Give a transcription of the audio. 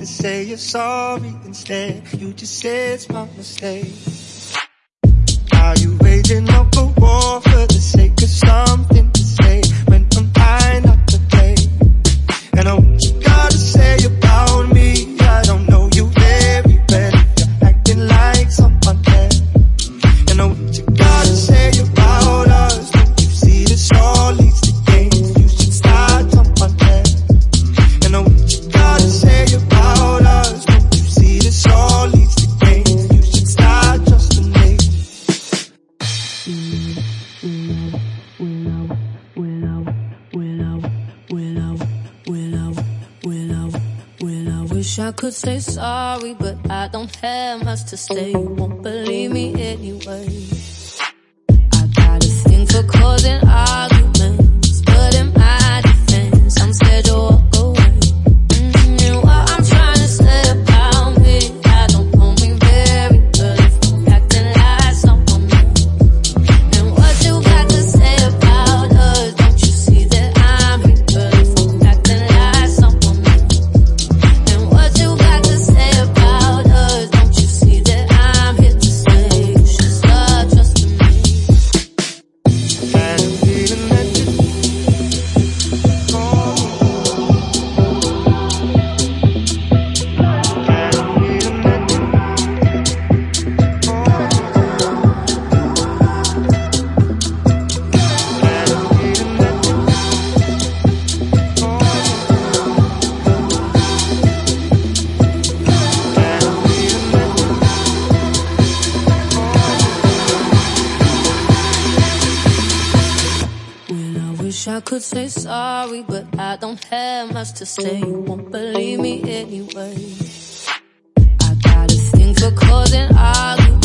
to say you're sorry instead. You just say it's my mistake. Are you waging up a war for the sake of something to say when I'm trying not to play? And what you gotta say about me, I don't know you very well. You're acting like someone else. And what you gotta say about us, don't you see this all leads to games? You should start someone else. And what you gotta say about us, don't you see this all leads to games? You should start just to make. Wish I could say sorry, but I don't have much to say. You won't believe me anyway. I got a thing for causing arguments, but in my defense, I'm scared you'll walk away. And what I'm trying to say about me, I don't know me very well if I'm acting like someone else. And what you got to say about us, don't you see that I'm here if I'm acting like someone else? And what you got to say about us, don't you see that I'm here to stay? You should start trusting me. And I'm feeling that you I could say sorry, but I don't have much to say. You won't believe me anyway. I got a thing for causing arguments.